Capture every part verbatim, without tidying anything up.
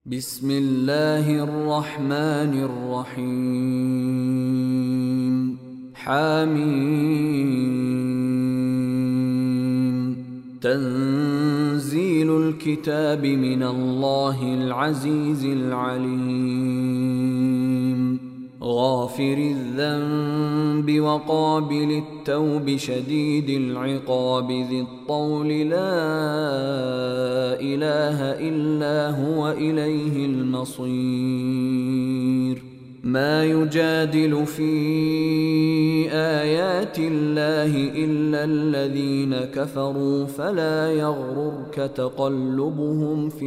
بسم الله الرحمن الرحيم حميم تنزيل الكتاب من الله العزيز العليم غافر الذنب وقابل التوب شديد العقاب ذي الطول لا إله إلا هو إليه المصير ما يجادل في آيات الله إلا الذين كفروا فلا يغررك تقلبهم في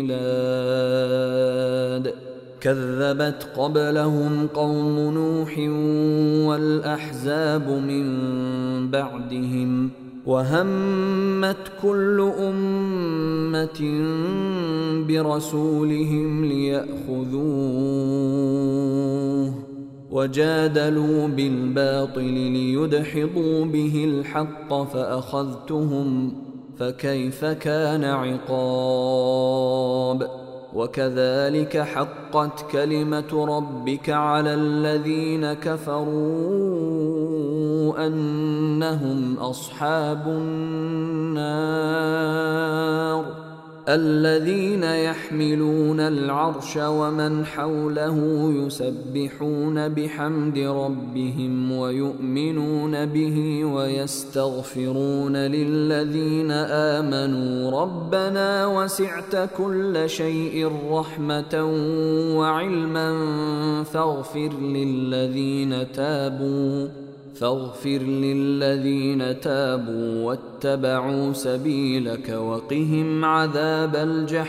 البلاد كذبت قبلهم قوم نوح والأحزاب من بعدهم وهمت كل أمة برسولهم ليأخذوه وجادلوا بالباطل ليدحضوا به الحق فأخذتهم فكيف كان عقاب وكذلك حقت كلمة ربك على الذين كفروا أنهم أصحاب النار الذين يحملون العرش ومن حوله يسبحون بحمد ربهم ويؤمنون به ويستغفرون للذين آمنوا ربنا وسعت كل شيء رحمة وعلما فاغفر للذين تابوا فاغفر للذين تابوا واتبعوا سبيلك وقهم عذاب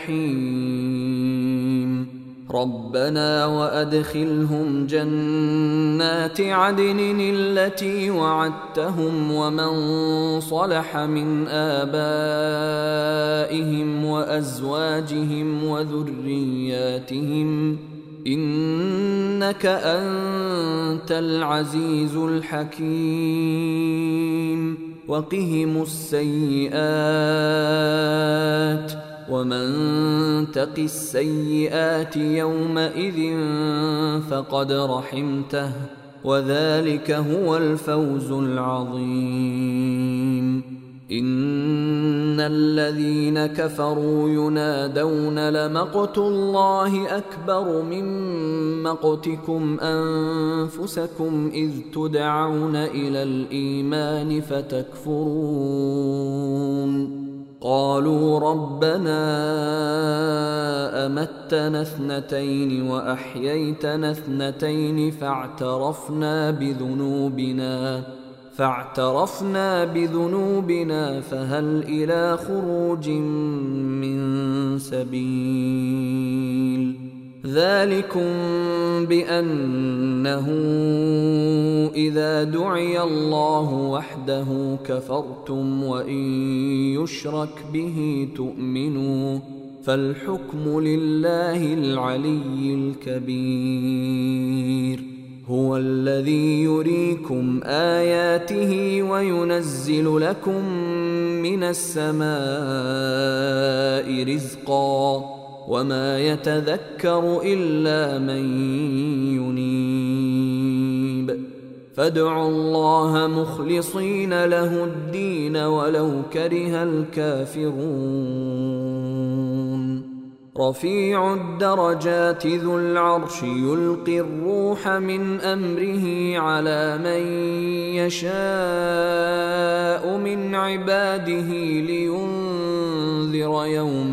الجحيم ربنا وأدخلهم جنات عدن التي وعدتهم ومن صلح من آبائهم وأزواجهم وذرياتهم إنك أنت العزيز الحكيم وقهم السيئات ومن تق السيئات يومئذ فقد رحمته وذلك هو الفوز العظيم إن الذين كفروا ينادون لمقت الله أكبر من مقتكم أنفسكم إذ تدعون إلى الإيمان فتكفرون قالوا ربنا أمتنا اثنتين وأحييتنا اثنتين فاعترفنا بذنوبنا فاعترفنا بذنوبنا فهل إلى خروج من سبيل ذلكم بأنه إذا دعي الله وحده كفرتم وإن يشرك به تؤمنوا فالحكم لله العلي الكبير هو الذي يريكم آياته وينزل لكم من السماء رزقا وما يتذكر إلا من ينيب فادعوا الله مخلصين له الدين ولو كره الكافرون رفيع الدرجات ذو العرش يلقي الروح من أمره على من يشاء من عباده لينذر يوم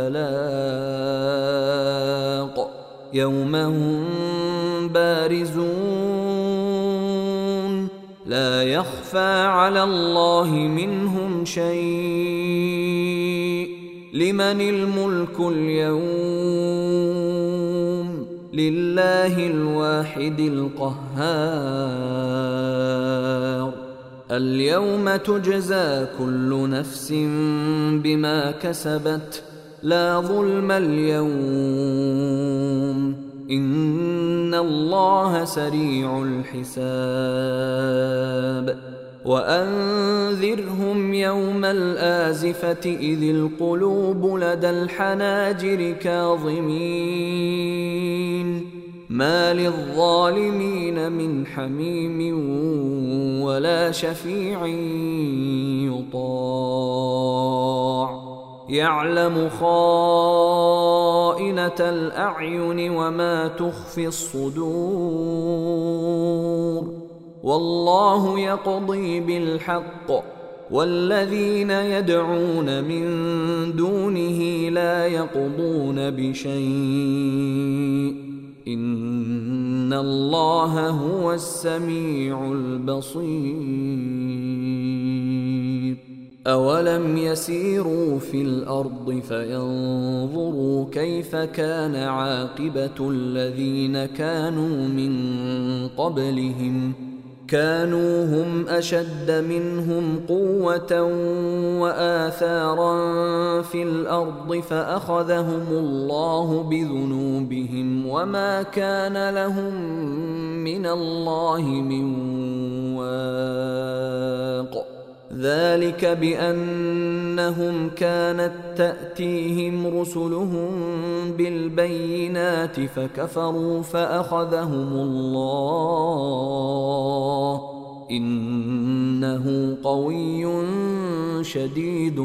التلاق يوم هم بارزون لا يخفى على الله منهم شيء لمن الملك اليوم لله الواحد القهار اليوم تجزى كل نفس بما كسبت لا ظلم اليوم إن الله سريع الحساب وأنذرهم يوم الآزفة إذ القلوب لدى الحناجر كاظمين ما للظالمين من حميم ولا شفيع يطاع يعلم خائنة الأعين وما تخفي الصدور والله يقضي بالحق والذين يدعون من دونه لا يقضون بشيء إن الله هو السميع البصير أولم يسيروا في الأرض فينظروا كيف كان عاقبة الذين كانوا من قبلهم كانوا هم أشد منهم قوة وآثارا في الأرض فأخذهم الله بذنوبهم وما كان لهم من الله من واق ذلك بأنهم كانت تأتيهم رسلهم بالبينات فكفروا فأخذهم الله إنه قوي شديد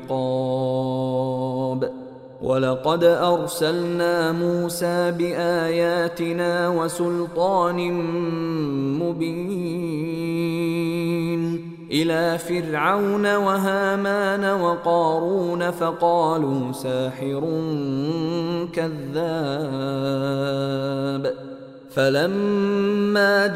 العقاب ولقد أرسلنا موسى بآياتنا وسلطان مبين إلى فرعون وهامان وقارون فقالوا ساحر كذاب فلما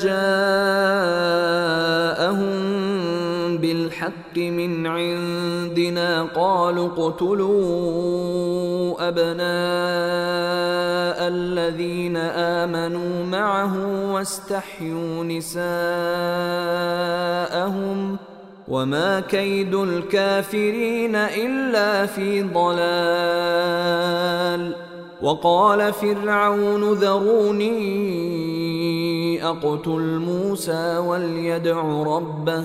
جاءهم بالحق من عندنا قالوا اقتلوا أبناء الذين آمنوا معه واستحيوا نساءهم وما كيد الكافرين إلا في ضلال وقال فرعون ذروني أقتل موسى وليدع ربه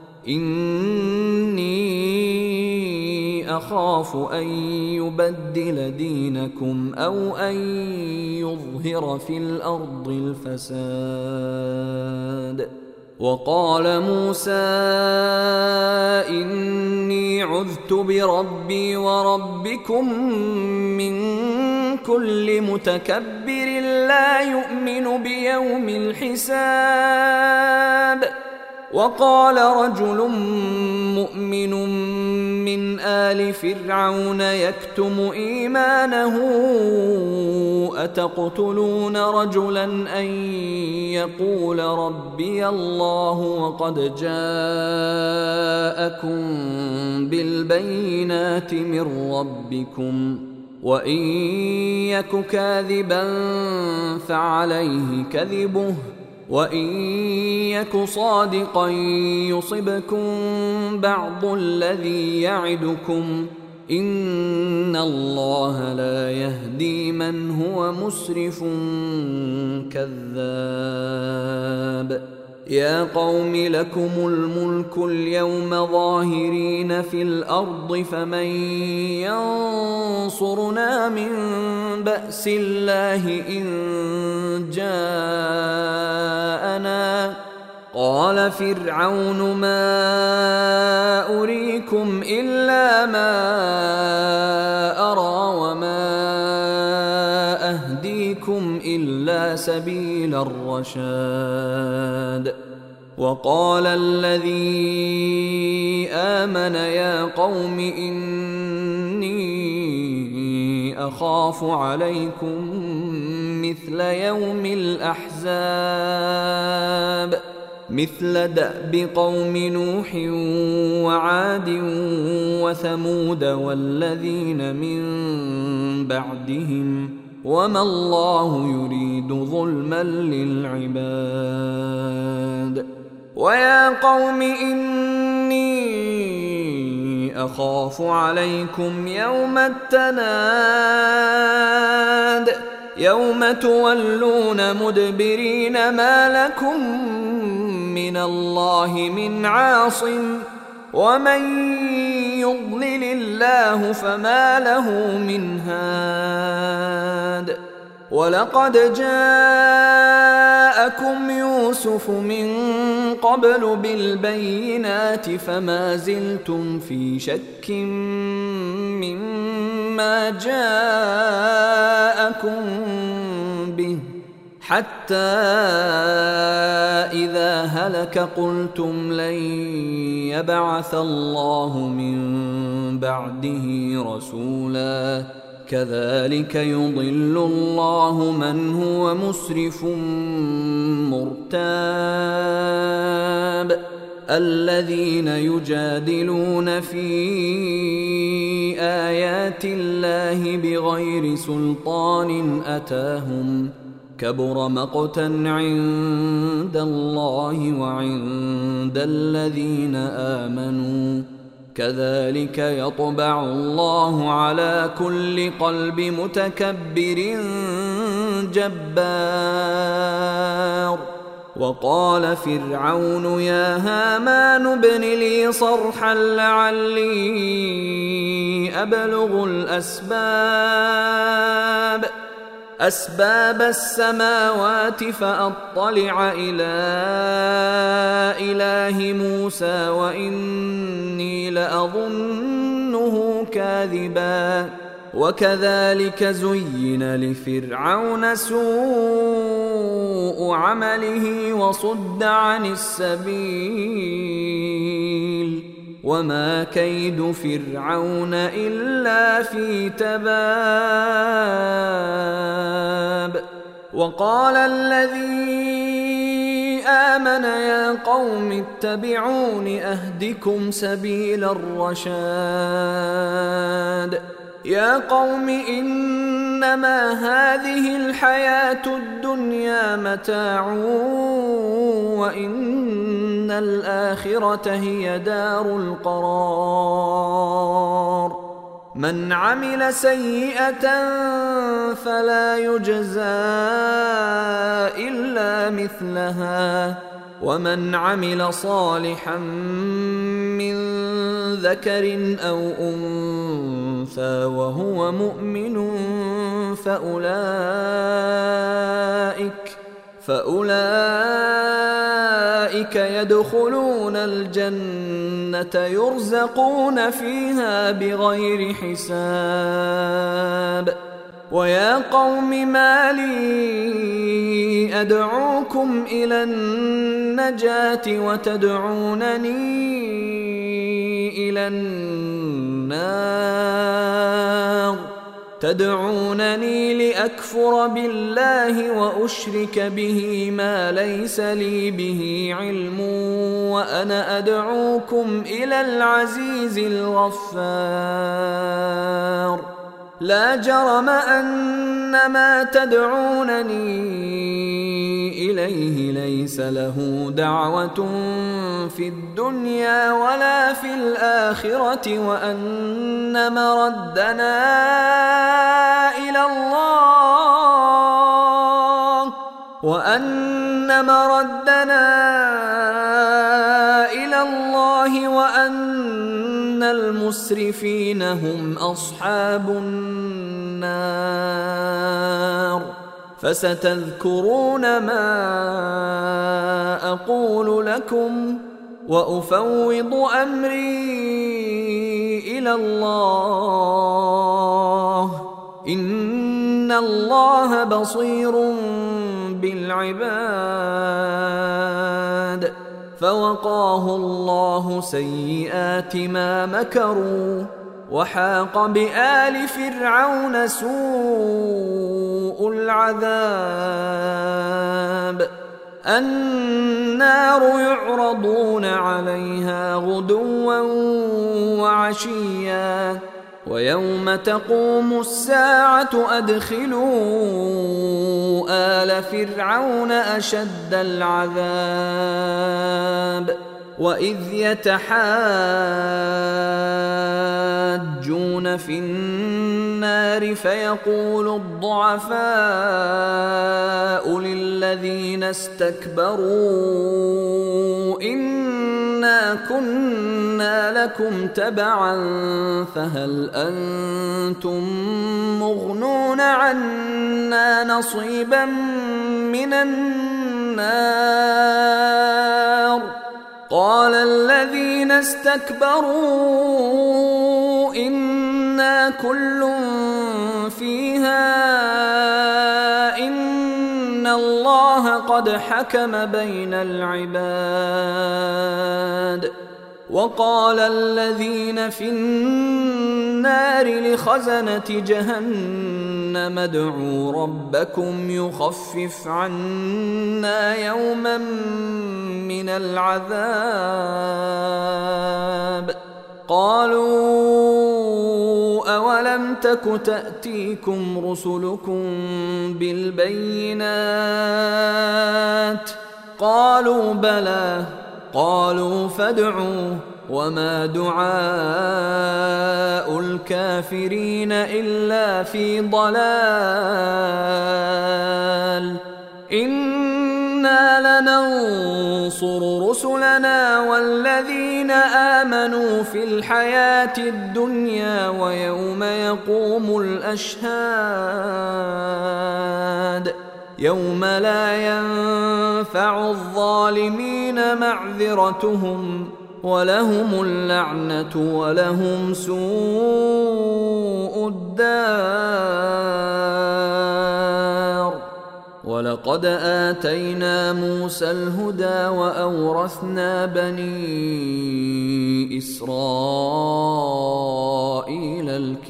إني أخاف أن يبدل دينكم أو أن يظهر في الأرض الفساد وقال موسى إني عذت بربي وربكم من كل متكبر لا يؤمن بيوم الحساب وقال رجل مؤمن من آل فرعون يكتم إيمانه أتقتلون رجلا أن يقول ربي الله وقد جاءكم بالبينات من ربكم وإن يك كاذبا فعليه كذبه وإن يك صادقا يصبكم بعض الذي يعدكم إن الله لا يهدي من هو مسرف كذاب يا قوم لكم الملك اليوم ظاهرين في الأرض فمن ينصرنا من بأس الله إن جاءنا قال فرعون ما أريكم إلا ما أرى وما أهديكم إلا سبيل الرشاد وقال الذي آمن يا قوم إني أخاف عليكم مثل يوم الأحزاب مثل دأب قوم نوح وعاد وثمود والذين من بعدهم وما الله يريد ظلما للعباد ويا قوم إني أخاف عليكم يوم التناد يوم تولون مدبرين ما لكم من الله من عاصم ومن يضلل الله فما له من هاد ولقد جاءكم يوسف من قبل بالبينات فما زلتم في شك مما جاءكم به حتى إذا هلك قلتم لن يبعث الله من بعده رسولا كذلك يضل الله من هو مسرف مرتاب الذين يجادلون في آيات الله بغير سلطان أتاهم كبر مقتا عند الله وعند الذين آمنوا كذلك يطبع الله على كل قلب متكبر جبار وقال فرعون يا هامان ابن لي صرحا لعلي أبلغ الأسباب أسباب السماوات فأطلع إلى إله موسى وإني لأظنه كاذبا وكذلك زين لفرعون سوء عمله وصد عن السبيل وما كيد فرعون إلا في تباب وقال الذي آمن يا قوم اتبعون أهدكم سبيل الرشاد يا قوم إنما هذه الحياة الدنيا متاع وإن الآخرة هي دار القرار من عمل سيئة فلا يجزى إلا مثلها ومن عمل صالحا من ذكر أو أنثى وهو مؤمن فأولئك فأولئك يدخلون الجنة يرزقون فيها بغير حساب ويا قوم ما لي أدعوكم إلى النجاة وتدعونني إلى النار تدعونني لأكفر بالله وأشرك به ما ليس لي به علم وأنا أدعوكم إلى العزيز الغفار لا جرم أن ما تدعونني إليه ليس له دعوة في الدنيا ولا في الآخرة وأن مردنا إلى الله وأن مردنا إلى الله وأن المسرفين هم أصحاب النار فستذكرون ما أقول لكم وأفوض أمري إلى الله إن الله بصير بالعباد فوقاه الله سيئات ما مكروا وحاق بآل فرعون سوء العذاب النار يعرضون عليها غدوا وعشيا ويوم تقوم الساعة أدخلوا آل فرعون أشد العذاب وإذ يتحاجون في النار النار فيقول الضعفاء للذين استكبروا إنا كنا لكم تبعا فهل أنتم مغنون عنا نصيبا من النار قال الذين استكبروا إنا كل فيها إن الله قد حكم بين العباد وقال الذين في النار لخزنة جهنم ادعوا ربكم يخفف عنا يوما من العذاب قالوا أولم تك تأتيكم رسلكم بالبينات قالوا بلى قالوا فادعوا وما دعاء الكافرين إلا في ضلال إنا لننصر رسلنا والذين آمنوا في الحياة الدنيا ويوم يقوم الأشهاد يوم لا ينفع الظالمين معذرتهم ولهم اللعنة ولهم سوء الدار ولقد آتينا موسى الهدى وأورثنا بني إسرائيل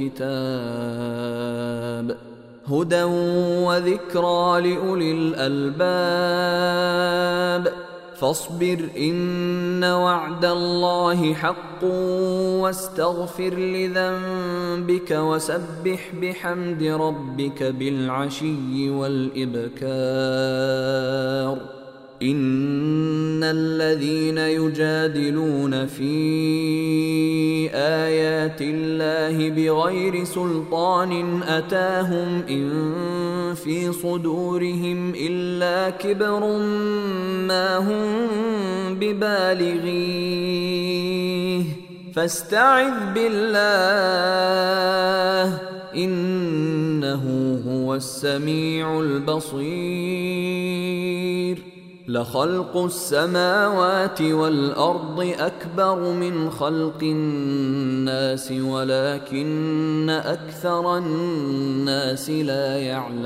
الكتاب هدى وذكرى لأولي الألباب فاصبر إن وعد الله حق واستغفر لذنبك وسبح بحمد ربك بالعشي والإبكار إن الذين يجادلون في آيات الله بغير سلطان أتاهم إن في صدورهم إلا كبر ما هم ببالغيه فاستعذ بالله إنه هو السميع البصير لخلق السماوات والأرض أكبر من خلق الناس ولكن أكثر الناس لا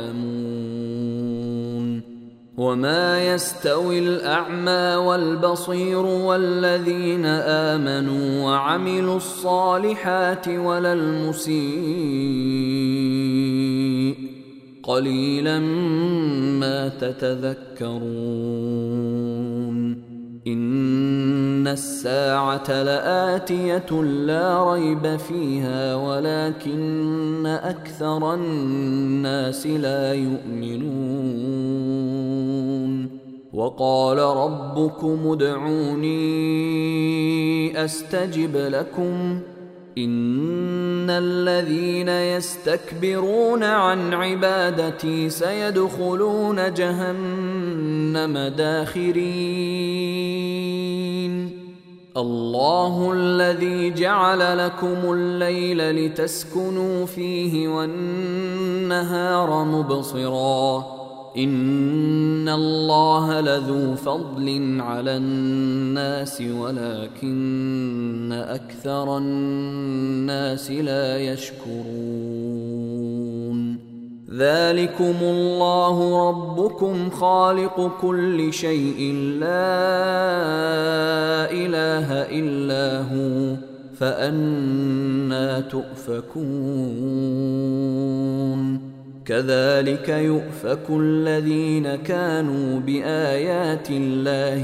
يعلمون وما يستوي الأعمى والبصير والذين آمنوا وعملوا الصالحات ولا المسيء قليلا ما تتذكرون إن الساعة لآتية لا ريب فيها ولكن أكثر الناس لا يؤمنون وقال ربكم ادعوني أستجب لكم إن الذين يستكبرون عن عبادتي سيدخلون جهنم داخرين الله الذي جعل لكم الليل لتسكنوا فيه والنهار مبصرا إن الله لذو فضل على الناس ولكن أكثر الناس لا يشكرون ذلكم الله ربكم خالق كل شيء لا إله إلا هو فأنى تؤفكون كذلك يؤفك الذين كانوا بآيات الله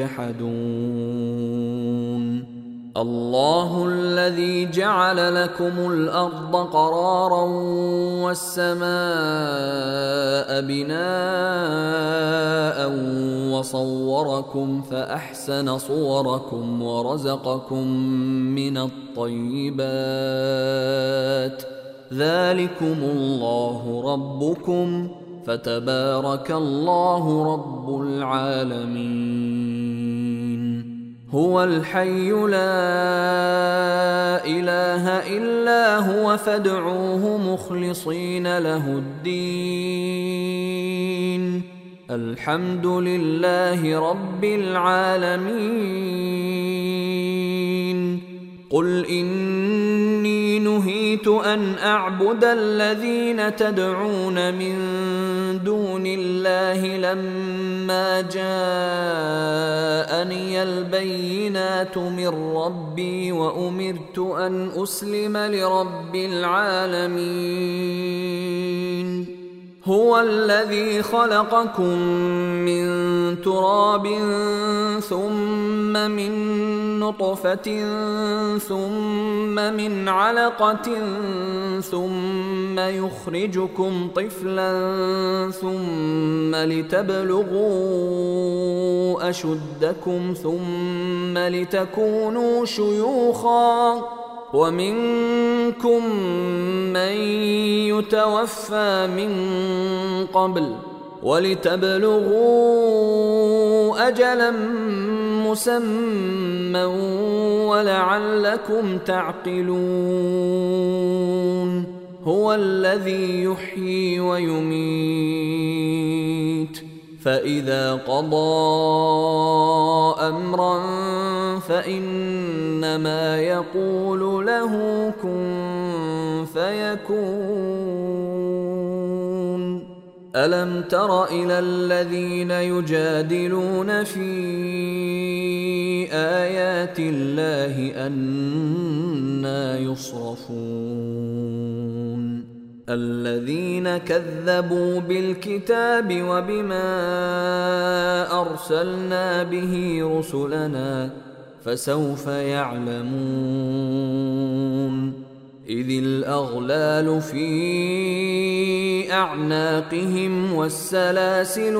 يجحدون الله الذي جعل لكم الأرض قرارا والسماء بناء وصوركم فأحسن صوركم ورزقكم من الطيبات ذلكم الله ربكم فتبارك الله رب العالمين. هو الحي لا إله إلا هو فادعوه مخلصين له الدين الحمد لله رب العالمين. قل إني نهيت أن أعبد الذين تدعون من دون الله لما جاءني البينات من ربي وأمرت أن أسلم لرب العالمين. هو الذي خلقكم من تراب ثم من نطفة ثم من علقة ثم يخرجكم طفلا ثم لتبلغوا أشدكم ثم لتكونوا شيوخا ومنكم من يتوفى من قبل ولتبلغوا أجلا مسمى ولعلكم تعقلون. هو الذي يحيي ويميت فإذا قضى أمرا فإنما يقول له كن فيكون. ألم تر إلى الذين يجادلون في آيات الله أنى يصرفون الذين كذبوا بالكتاب وبما أرسلنا به رسلنا فسوف يعلمون. إذ الأغلال في أعناقهم والسلاسل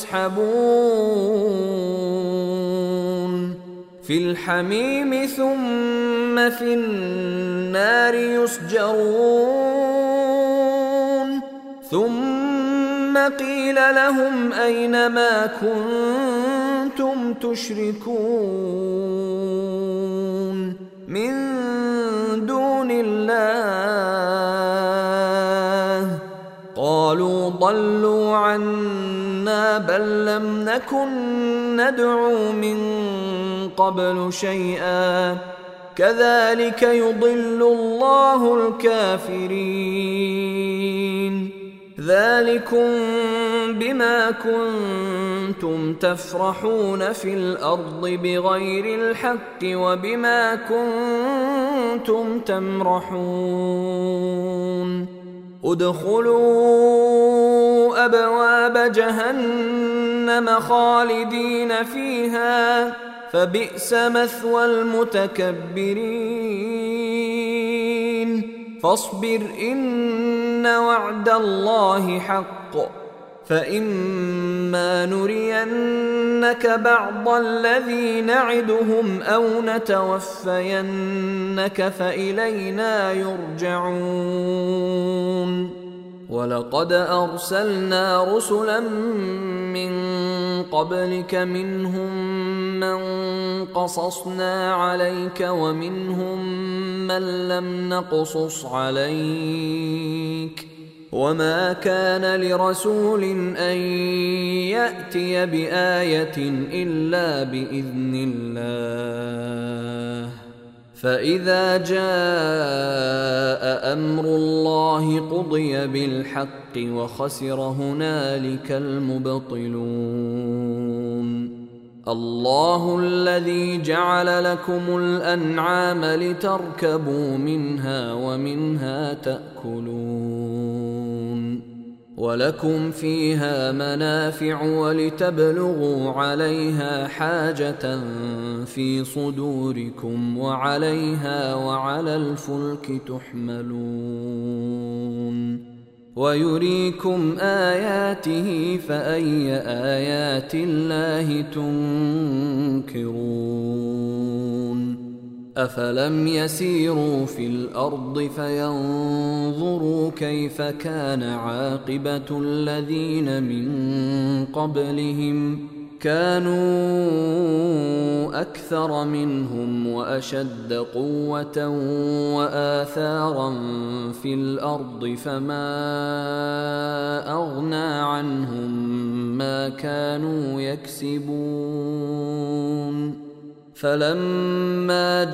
يسحبون في الحميم ثم في النار يسجرون ثم قيل لهم أين ما كنتم تشركون من دون الله قالوا ضلوا عنا بل لم نكن ندعو من قبل شيئا كذلك يضل الله الكافرين. ذلكم بما كنتم تفرحون في الأرض بغير الحق وبما كنتم تمرحون. ادخلوا أبواب جهنم خالدين فيها فبئس مثوى المتكبرين. فاصبر إن وعد الله حق فإما نرينك بعض الذي نعدهم أو نتوفينك فإلينا يرجعون. ولقد أرسلنا رسلا من قبلك منهم من قصصنا عليك ومنهم من لم نقصص عليك وما كان لرسول أن يأتي بآية إلا بإذن الله. فإذا جاء أمر الله قضي بالحق وخسر هنالك المبطلون. الله الذي جعل لكم الأنعام لتركبوا منها ومنها تأكلون ولكم فيها منافع ولتبلغوا عليها حاجة في صدوركم وعليها وعلى الفلك تحملون ويريكم آياته فأي آيات الله تنكرون. أفلم يسيروا في الأرض فينظروا كيف كان عاقبة الذين من قبلهم كانوا أكثر منهم وأشد قوة وآثارا في الأرض فما أغنى عنهم ما كانوا يكسبون فلما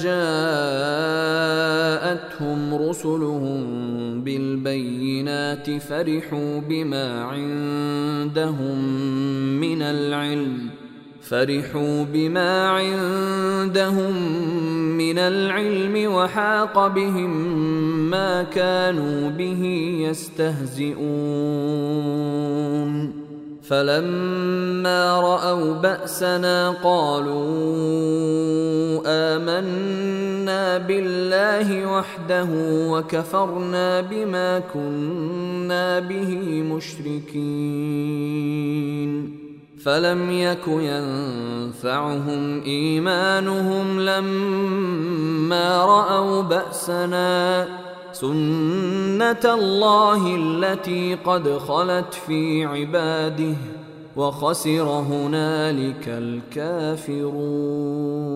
جاءتهم رسلهم بالبينات فرحوا بما عندهم من العلم فرحوا بما عندهم من العلم وحاق بهم ما كانوا به يستهزئون فلما رأوا بأسنا قالوا آمنا بالله وحده وكفرنا بما كنا به مشركين فلم يك ينفعهم إيمانهم لما رأوا بأسنا سنة الله التي قد خلت في عباده وخسر هنالك الكافرون.